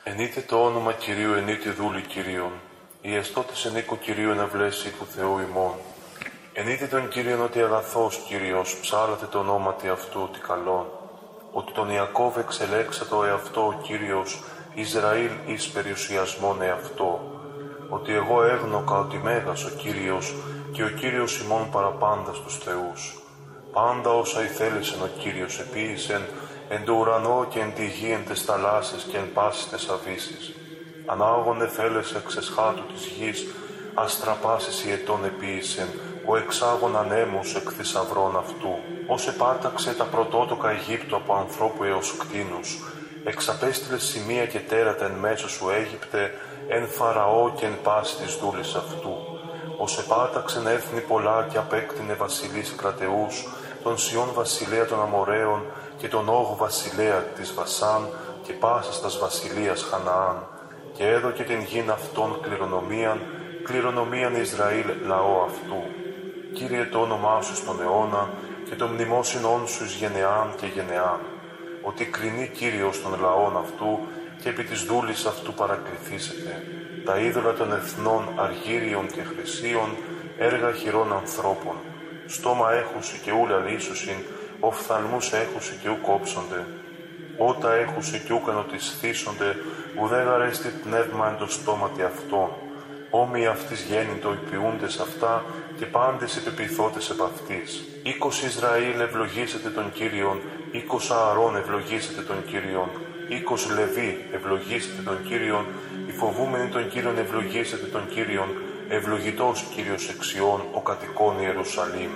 Ενείτε το όνομα Κυρίου, ενείτε δούλη Κυρίων. Οι εστώτες εν οίκο Κυρίου εναυλέσει του Θεού ημών. Ενείτε τον Κύριον ότι αγαθός Κύριος, ψάλατε το ονόματι αυτού ότι καλόν. Ότι τον Ιακώβ εξελέξα το εαυτό ο Κύριος, Ισραήλ εις περιουσιασμόν εαυτό. Ότι εγώ έγνωκα ότι μέγας ο Κύριος και ο Κύριος ημών παραπάντα στους θεούς. Πάντα όσα ηθέλεσεν ο Κύριος επίησεν, εν το ουρανό και εν τη γη εν τες θαλάσσες και εν πάσης τες αβύσεις. Ανάγων εφέλεσε εξεσχάτου της γης, αστραπάσεις ιετών επίησεν, ο εξάγων ανέμους εκ θησαυρών αυτού. Ως επάταξε τα πρωτότοκα Αιγύπτου από ανθρώπου έως κτήνους, εξαπέστειλε σημεία και τέρατα εν μέσω σου Αίγυπτε, εν Φαραώ και εν πάση της δούλης αυτού. Ως επάταξεν έθνη πολλά και απέκτηνε βασιλείς κρατεούς, τον Σιών βασιλέα των Αμοραίων και τον Όγ βασιλέα της Βασάν και πάσας τας βασιλείας Χαναάν, και έδωκε την γην αυτών κληρονομίαν Ισραήλ λαό αυτού. Κύριε το όνομά σου στον αιώνα και το μνημόσυνόν σου εις γενεάν και γενεάν, ότι κρινεί Κύριος των λαών αυτού και επί της δούλης αυτού παρακληθήσετε. Τα είδωλα των εθνών αργύριων και χρυσίων, έργα χειρών ανθρώπων. Στόμα έχουσι και ούλα λύσουσιν, οφθαλμούς έχουσι και ου κόψονται. Ότα έχουσι και ου κανοτισθήσονται, ουδέ γαρέστη πνεύμα εν το στόματι αυτών. Όμοι αυτής γέννητο υπηούντες αυτά και πάντες υπεπιθώτες επ' αυτής. Οίκος Ισραήλ ευλογήσετε τον Κύριον, οίκος Ααρών ευλογήσετε τον Κύριον, οίκος Λεβί ευλογήσετε τον Κύριον, οι φοβούμενοι τον Κύριον ευλογήσετε τον Κύριον, ευλογητός Κύριος εξιών, ο κατοικών Ιερουσαλήμ.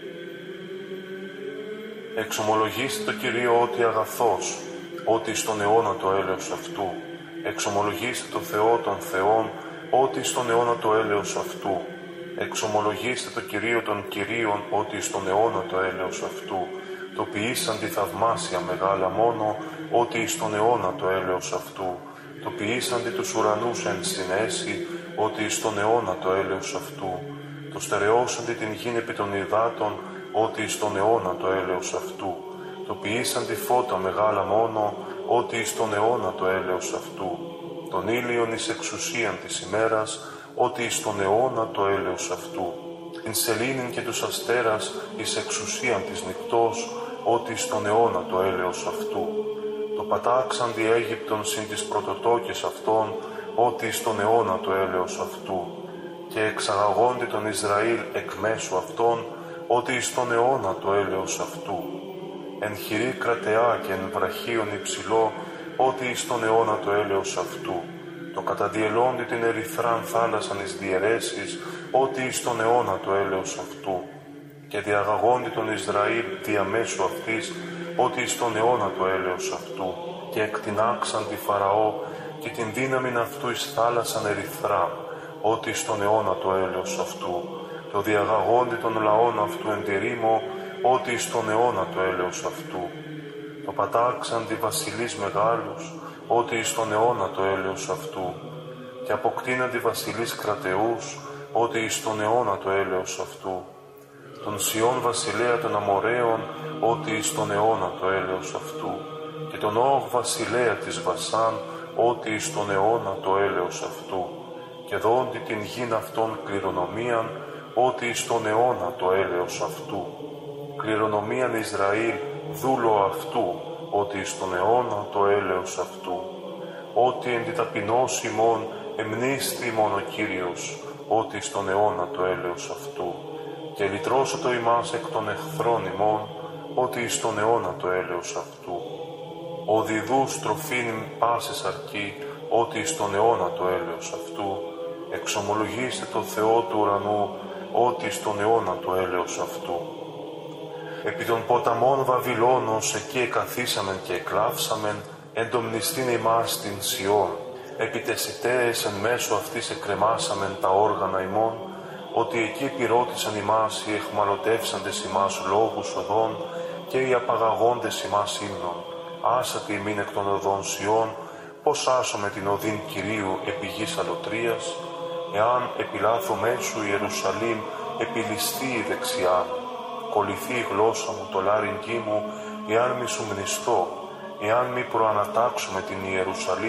Εξομολογήστε το Κυρίο ότι αγαθός, ότι στον αιώνα το έλεος αυτού. Εξομολογήστε το Θεό των Θεών, ότι στον αιώνα το έλεος αυτού. Εξομολογήστε το Κυρίο των Κυρίων, ότι στον αιώνα το έλεος αυτού. Το ποιήσαν τη θαυμάσια μεγάλα μόνο, ότι στον αιώνα το έλεος αυτού. Το ποιήσαντι τους ουρανούς εν συνέση, ότι στον αιώνα το έλεος αυτού. Το στερεώσαντι την γην επί των υδάτων, ότι στον αιώνα το έλεος αυτού. Το ποιήσαντι φώτα μεγάλα μόνο, ότι στον αιώνα το έλεος αυτού. Τον ήλιον εις εξουσίαν της ημέρας, ότι στον αιώνα το έλεος αυτού. Την σελήνην και τους αστέρας εις εξουσίαν της νυκτός, ότι στον αιώνα το έλεος αυτού. Το πατάξαντι Αίγυπτον συν τις πρωτοτόκες αυτών, ότι στον αιώνα το έλεος αυτού. Και εξαγαγόντι τον Ισραήλ εκ μέσου αυτών, ότι στον αιώνα το έλεος αυτού. Εν χειρή κρατεά και εν βραχίον υψηλό, ότι στον αιώνα το έλεος αυτού. Το καταδιελώντι την ερυθράν θάλασσαν εις διαιρέσεις, ότι στον αιώνα το έλεος αυτού. Και διαγαγόντι τον Ισραήλ διαμέσου αυτής, ότι στον αιώνα το έλεος αυτού. Και εκτινάξαν τη Φαραώ και την δύναμην αυτού εις θάλασσαν ερυθρά, ότι στον αιώνα το έλεος αυτού. Το διαγαγόντι των λαών αυτού εν τη ρήμο, ότι στον αιώνα το έλεος αυτού. Το πατάξαν τη βασιλείς μεγάλους, ότι στον αιώνα το έλεος αυτού. Και αποκτήναντι βασιλείς κρατεούς, ότι στον αιώνα το έλεος αυτού. Τον Σιών βασιλέα των Αμοραίων, ότι στον αιώνα το έλεος αυτού. Και τον Όγ βασιλέα της Βασάν, ότι στον αιώνα το έλεος αυτού. Και δόντι την γην αυτών κληρονομίαν, ότι στον αιώνα το έλεος αυτού. Κληρονομίαν Ισραήλ δούλο αυτού, ότι στον αιώνα το έλεος αυτού. Ότι εν τη ταπεινώς ημών εμνήσθη μόνο ο Κύριος, ότι στον αιώνα το έλεος αυτού. Και λυτρώσω ημάς εκ των εχθρών ημών, ότι στον αιώνα το έλεος αυτού. Ο διδούς τροφήν πάσης αρκεί, ότι στον αιώνα το έλεος αυτού. Εξομολογήστε το Θεό του ουρανού, ότι στον αιώνα το έλεος αυτού. Επί των ποταμών Βαβυλώνος εκεί εκαθίσαμεν και εκλάψαμεν, εν το μνηστήν ημάς την Σιών. Επί τες ηταίες εν μέσω αυτής εκρεμάσαμεν τα όργανα ημών, ότι εκεί επιρώτησαν ημάς οι εχμαλωτεύσαντες ημάς λόγους οδών και οι απαγαγόντες ημάς ύμνων. Άσατε ημίν εκ των οδών Σιών, πως άσομαι την οδήν Κυρίου επί γης αλωτρίας, εάν επιλάθω μέσου Ιερουσαλήμ επιληστεί η δεξιά μου. Κολληθεί η γλώσσα μου, το λάρυγγί μου, εάν μη σου μνηστώ, εάν μη προανατάξουμε την Ιερουσαλήμ,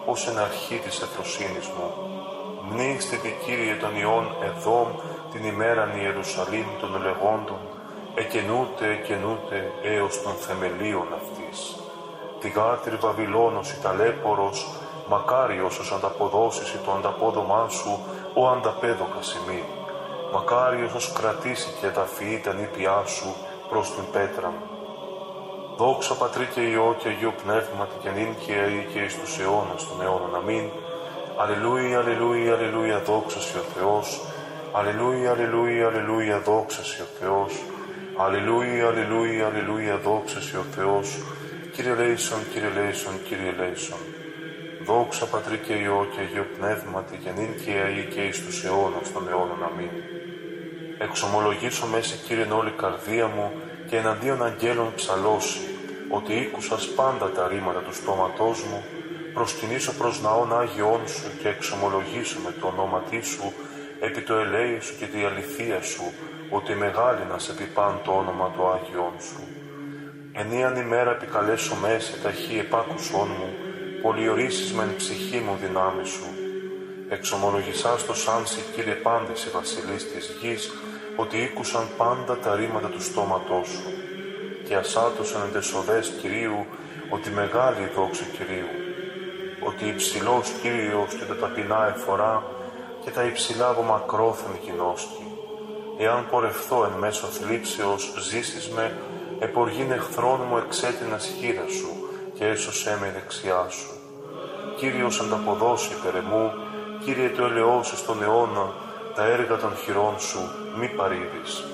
ως εν αρχή της ευφροσύνης μου. Μνήστητη, Κύριε, των ιών Εδώμ την ημέραν Ιερουσαλήμ των λεγόντων, εκενούτε έως των θεμελίων αυτής. Τη γάρτηρ Βαβυλώνος η ταλέπορος, μακάριος ως ανταποδώσεις το ανταπόδομά σου, ο ανταπέδοκας ημί. Μακάριος ως κρατήσει και εδαφιεί τα νήπιά σου προς την πέτρα μου. Δόξα Πατρί και Υιό και Αγίου Πνεύματι και νυν και αεί και εις τους αιώνας των αιώνων. Αμήν. Αλληλούια, αλληλούια, αλληλούια, δόξα σοι ο Θεός. Αλληλούια, αλληλούια, αλληλούια, δόξα σοι ο Θεός. Αλληλούια, αλληλούια, αλληλούια, δόξα σοι ο Θεός. Κύριε ελέησον, Κύριε ελέησον, Κύριε ελέησον. Δόξα Πατρί και Υιό και Αγίου Πνεύματι και νυν και αεί και εις τους αιώνας των αιώνων. Αμήν. Εξομολογήσω μέση, Κύριε, όλη καρδία μου και εναντίον αγγέλων ψαλώσει, ότι ήκουσας πάντα τα ρήματα του στόματός μου, προσκυνήσω προς ναόν Άγιον σου και εξομολογήσω με το ονόματί σου, επί το ελέη σου και τη αληθεία σου, ότι μεγάλυνας επί παν το όνομα του Άγιον σου. Ενίαν ημέρα επικαλέσω μέση ταχύ επάκουσόν μου, πολιορίσεις μεν ψυχή μου δυνάμει σου. Εξομολογησάς το σάνσι, Κύριε, πάντες οι βασιλείς της γης, ότι ήκουσαν πάντα τα ρήματα του στόματός σου. Και ασάτωσαν εν τες οδές Κυρίου, ότι μεγάλη η δόξη Κυρίου. Ότι υψηλός Κύριος και τα ταπεινά εφορά, και τα υψηλά από μακρόθεν γινώσκει. Εάν πορευθώ εν μέσω θλίψεως, ζήσεις με, εποργήν εχθρόν μου εξέτεινας χείρα σου, και έσωσέ με η δεξιά σου. Κύριος ανταποδώσει υπέρ εμού, Κύριε το ελεώσεις στον αιώνα, τα έργα των χειρών σου μη παρήδεις.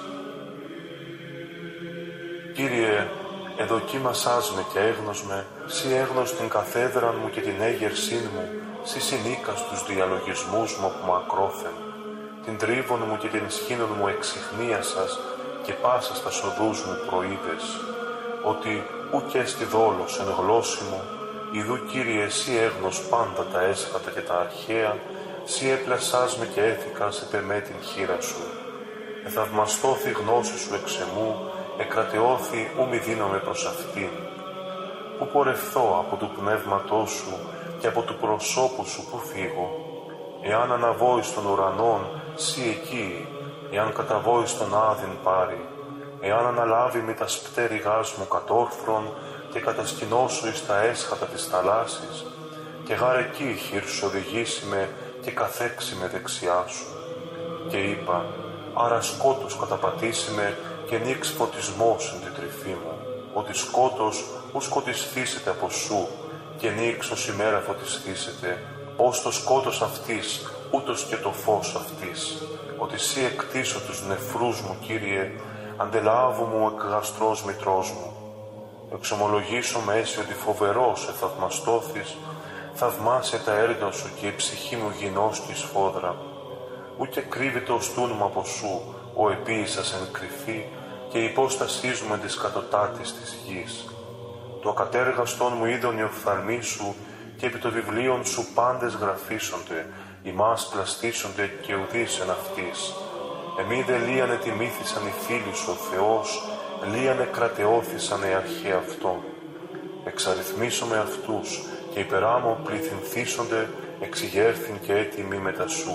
Κύριε, εδοκίμασάς με και έγνωσμε, σύ έγνος την καθέδραν μου και την έγερσήν μου, σύ συνήκας τους διαλογισμούς μου από μακρόθεν. Την τρίβον μου και την σχήνων μου εξιχνίασας και πάσα στα σοδούς μου προείδες. Ότι ουκ έστι δόλος εν γλώσση μου, ιδού, Κύριε, εσύ έγνος πάντα τα έσχατα και τα αρχαία, σύ έπλασάς με και έθηκας επ' εμέ την χείρα σου. Εθαυμαστώθη γνώση σου εξ εμού, εκρατεώθη ου μη δίνομαι προς αυτήν. Πού πορευθώ από του πνεύματός σου και από του προσώπου σου που φύγω. Εάν αναβώ εις των ουρανών, σύ εκεί, εάν καταβώ εις τον άδειν πάρει. Εάν αναλάβει με τα σπτέρυγάς μου κατόρθρον και κατασκηνώσω εις τα έσχατα της θαλάσσης, και γάρ εκεί η χείρ σου οδηγήσει με και καθέξει με δεξιά σου. Και είπα, άρα σκότος καταπατήσει με και νίξ φωτισμός εν την τρυφή μου, ότι σκότος ου σκοτισθήσετε από σου και νίξ ως ημέρα φωτισθήσετε, ως το σκότος αυτής, ούτως και το φως αυτής, ότι σύ εκτίσω τους νεφρούς μου, Κύριε, αντελάβου μου εκ γαστρός μητρός μου. Εξομολογήσω με έσυ ότι φοβερός εθαυμαστώθης, θαυμάσαι τα έργα σου και η ψυχή μου γινώσκει σφόδρα. Ούτε κρύβεται ο στούν μου από σου, ο επίησας εν κρυφή, και η υπόστασής μου εν της κατωτάτης της γης. Το ακατέργαστον μου είδον οι οφθαλμοί σου, και επί το βιβλίον σου πάντες γραφήσονται, ημάς πλαστήσονται και ουδείς εν αυτής. Εμεί δε λίανε τιμήθησαν οι φίλοι σου ο Θεός, λίανε κρατεώθησαν οι αρχαίοι αυτών. Εξαριθμίσω με αυτούς, και υπεράμω πληθυνθήσονται, εξηγέρθην και έτοιμοι μετά σου.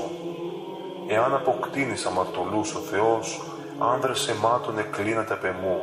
Εάν αποκτήνεις αμαρτωλούς ο Θεός, άνδρες αιμάτων εκλίνατε απ' εμού.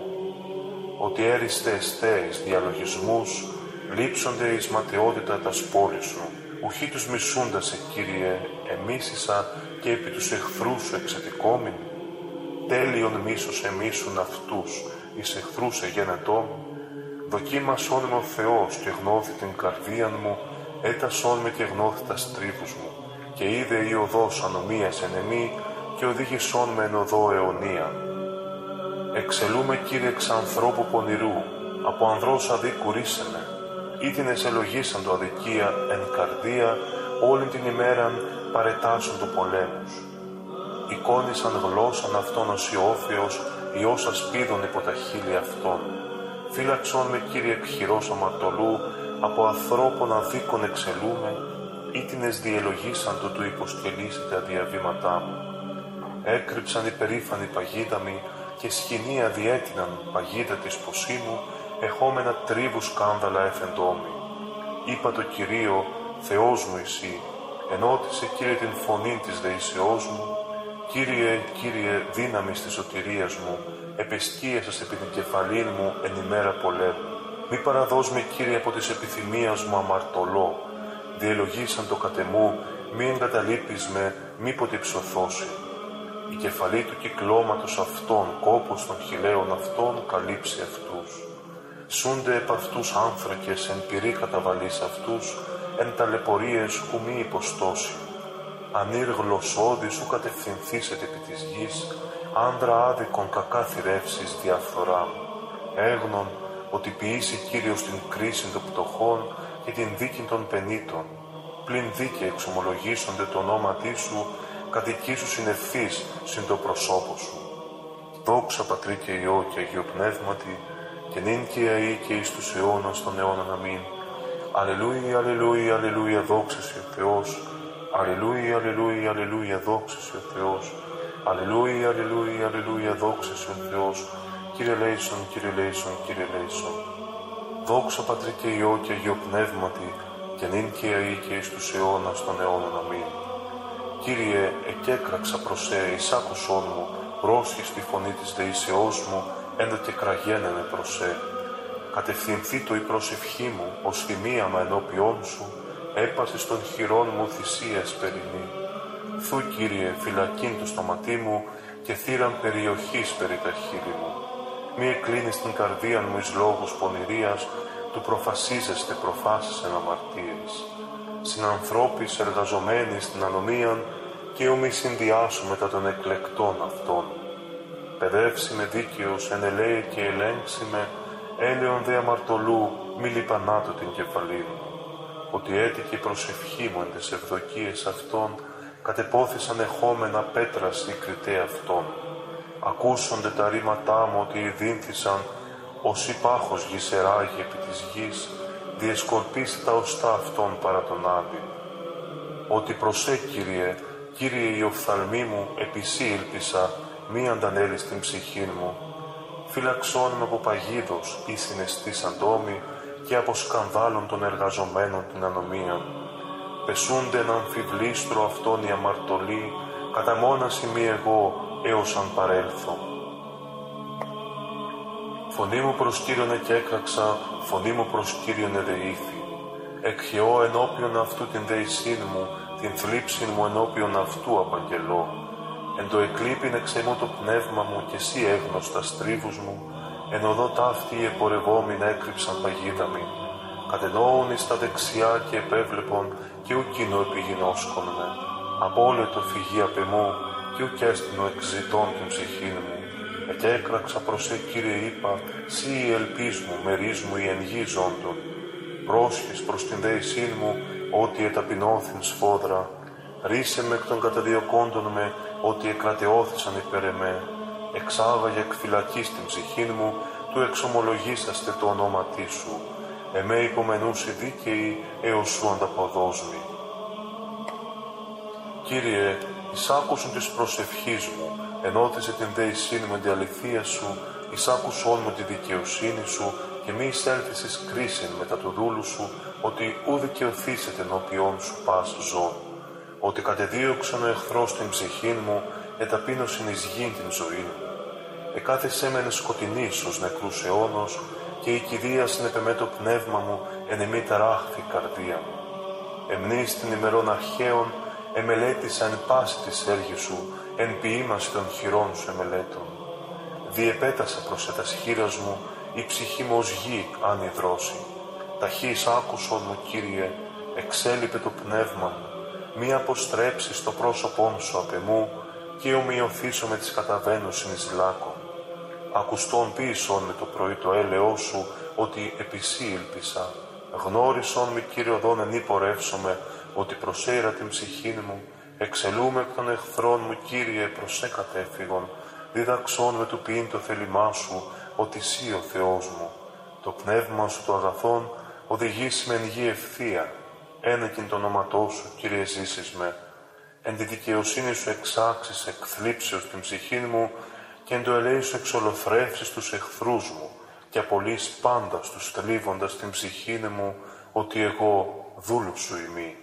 Ότι έριστε εστέεις διαλογισμούς, λείψονται εις ματαιότητα τα σπόλη σου. Ουχή τους μισούντας, Κύριε, εμίσησα και επί τους εχθρούς σου εξετικόμην. Τέλειον μίσος εμίσουν αυτούς, εις εχθρούς εγένετών. Δοκίμασόν με ο Θεός και γνώθη την καρδίαν μου, έτασόν με και γνώθη τα στρίβους μου. Και είδε η οδός ανομίας εν εμή, και οδήγησόν με εν οδό αιωνία. Εξελούμε, Κύριε, εξ ανθρώπου πονηρού, από ανδρός αδίκου ρίσε με. Ήτινες ελογίσαν το αδικία εν καρδία, όλη την ημέραν παρετάσουν του πολέμους. Εικόνισαν γλώσσαν αυτόν ως Ιώφιος, Υιός ασπίδων υπό τα χείλη αυτών. Φύλαξον με, Κύριε, εκ χειρός αμαρτωλού, από ανθρώπων αδίκων εξελούμε, ήτινες διελογίσαν το του υποσκελήσει τα διαβήματά μου. Έκρυψαν οι περήφανοι παγίδα μη, και σχοινία διέτειναν παγίδα της ποσίμου, εχόμενα τρίβους σκάνδαλα εφεντόμη. Είπα το Κυρίω, Θεός μου εσύ, ενώτισε, Κύριε, την φωνή της δεήσεώς μου. Κύριε, Κύριε, δύναμης της σωτηρίας μου, επεσκίασας επί την κεφαλήν μου εν ημέρα πολέμου. Μη παραδώσ' με, Κύριε, από της επιθυμίας μου αμαρτωλό. Διελογήσαν το κατεμού, μη εγκαταλείπεις με, μήποτε ψωθώσει. Η κεφαλή του κυκλώματος αυτών, κόπος των χιλαίων αυτών, καλύψει αυτούς. Σούνται επ' αυτούς άνθρακες, εν πυρή καταβαλείς αυτούς, εν ταλαιπωρίες ου μη υποστώσει. Ανήρ γλωσσόδη σου κατευθυνθήσετε επί της γης, άνδρα άδικον κακά θηρεύσεις διαφθορά. Έγνον ότι ποιήσει Κύριος την κρίση των πτωχών και την δίκη των πενήτων. Πλην δίκαια εξομολογήσονται το όνόματί σου, κατοική σου συνευθείς συν το προσώπο σου. Δόξα Πατρί και Υιό και Αγίο Πνεύματι, και νυν και αεί και εις τους αιώνας των αιώνων. Αμήν. Αλληλούια, αλληλούια, αλληλούια, δόξα σε ο Θεός. Αλληλούια, αλληλούια, αλληλούια, δόξα σε ο Θεός. Αλληλούια, αλληλούια, αλληλούια, δόξα σε ο Θεός. Κύριε λέησον, Κύριε λέησον, Κύριε λέησον. Δόξα Πατρί και Υιό και Αγίο Πνεύματι, και νυν και αεί και εις τους αιώνας των αιώνων. Αμήν. Κύριε, εκέκραξα προς εις άκουσόν μου, πρόσχης τη φωνή της δεήσεώς μου, ένδο και κραγένε προς Κατευθυνθεί το η προσευχή μου, ως θυμίαμα ενώπιόν σου, έπασες των χειρών μου θυσίας περινή. Θου, Κύριε, φυλακήν το σταματή μου και θύραν περιοχής περί τα χείλη μου. Μη εκκλίνεις την καρδία μου εις λόγους πονηρίας, του προφασίζεστε προφάσεις εν αμαρτίες. Συνανθρώπης εργαζομένοι στην ανομίαν και ου μη συνδυάσου μετά των εκλεκτών αυτών. Παιδεύσει με δίκαιος εν ελέη και ελέγξει με, έλεον δε αμαρτωλού μη λιπανάτω την κεφαλή μου. Ότι έτυχε η προσευχή μου εν τες ευδοκίες αυτών, κατεπόθησαν εχόμενα πέτρας η κριτέ αυτών. Ακούσονται τα ρήματά μου ότι ειδύνθησαν, ως η πάχος γησεράγει επί της γης, διεσκορπίσει τα οστά αυτών παρά τον άδειο. Ότι προσέ, Κύριε, Κύριε η οφθαλμή μου, επί σύ ήλπισα, μη αντανέλεις την ψυχήν μου. Φύλαξόν με από παγίδος ή συναισθήσαν τόμοι και από σκανδάλων των εργαζομένων την ανομία. Πεσούνται εν αμφιβλίστρο αυτόν οι αμαρτωλοί, κατά μόναση μη εγώ έως αν παρέλθω. Φωνή μου προς Κύριον εκέκραξα, φωνή μου προς Κύριον εδεήθη. Εκχαιώ ενώπιον αυτού την δεησήν μου, την θλίψην μου ενώπιον αυτού απαγγελώ. Εν το εκλείπειν εξαιμού το πνεύμα μου και εσύ έγνωστα στρίβους μου, εν οδό ταύτη οι επορευόμην έκρυψαν παγίδα μη. Κατενόουν εις τα δεξιά και επέβλεπον και ουκ κοινό επιγινώσκον με. Απόλετο φυγή απ' εμού και ουκ έστεινο εξζητών την ψυχήν μου. Εκέκραξα προς Κύριε είπα, σύ η ελπίς μου, μερίς μου η εν γη ζώντων. Πρόσχες προς την δεησήν μου, ότι εταπεινώθην σφόδρα. Ρίσε με εκ των καταδιωκόντων με, ότι εκρατεώθησαν υπέρ εμέ. Εξάβαγε εκ φυλακής την ψυχήν μου, του εξομολογήσαστε το ονόματί σου. Εμέ υπομενούσι δίκαιοι, έως σου ανταποδόσμη. Κύριε, εισάκουσον της προσευχής μου, ενώτισε την δεησήν με την αληθεία σου, εισάκουσόν μου τη δικαιοσύνη σου, και μη εισέλθεις εις κρίσιν μετά του δούλου σου, ότι ου δικαιωθήσετε ενώπιόν σου πας ζών. Ότι κατεδίωξαν ο εχθρός την ψυχήν μου, εταπείνωσιν εις γήν την ζωή μου. Εκάθεσέ με εν σκοτεινής ως νεκρούς αιώνος, και η κηδεία συνεπεμέ το πνεύμα μου, εν εμή ταράχθη η καρδία μου. Εμνείς την ημερών αρχαίων, εμελέτησα εν πάση της έργης σου, εν ποίημαση των χειρών σου εμελέτων. Διεπέτασα προς ετας χείρας μου, η ψυχή μου ως γη αν υδρώσει. Ταχύς άκουσον μου, Κύριε, εξέλιπε το πνεύμα μου, μη αποστρέψεις το πρόσωπόν σου απ' εμού, και ομοιωθήσω με τις καταβαίνουσιν εις λάκων. Ακουστόν ποίησον με το πρωί το έλεό σου, ότι επί σύ ήλπισα. Γνώρισον με, Κύριε οδόν εν υπορεύσομαι, ότι προσέειρα την ψυχήν μου. Εξελούμε εκ των εχθρών μου, Κύριε, προσέ κατέφυγον. Δίδαξόν με του ποιήν το θέλημά σου, ότι σύ ο Θεός μου. Το πνεύμα σου το αγαθόν οδηγήσει με εν γη ευθεία. Ένεκιν το όνοματό σου, Κύριε, ζήσεις με. Εν τη δικαιοσύνη σου εξάξεις εκ θλίψεως την ψυχήν μου, και εν το ελέη σου εξολοθρεύσεις τους εχθρούς μου, και απολύεις πάντα στους θλίβοντας την ψυχήν μου, ότι εγώ δούλου σου ημί.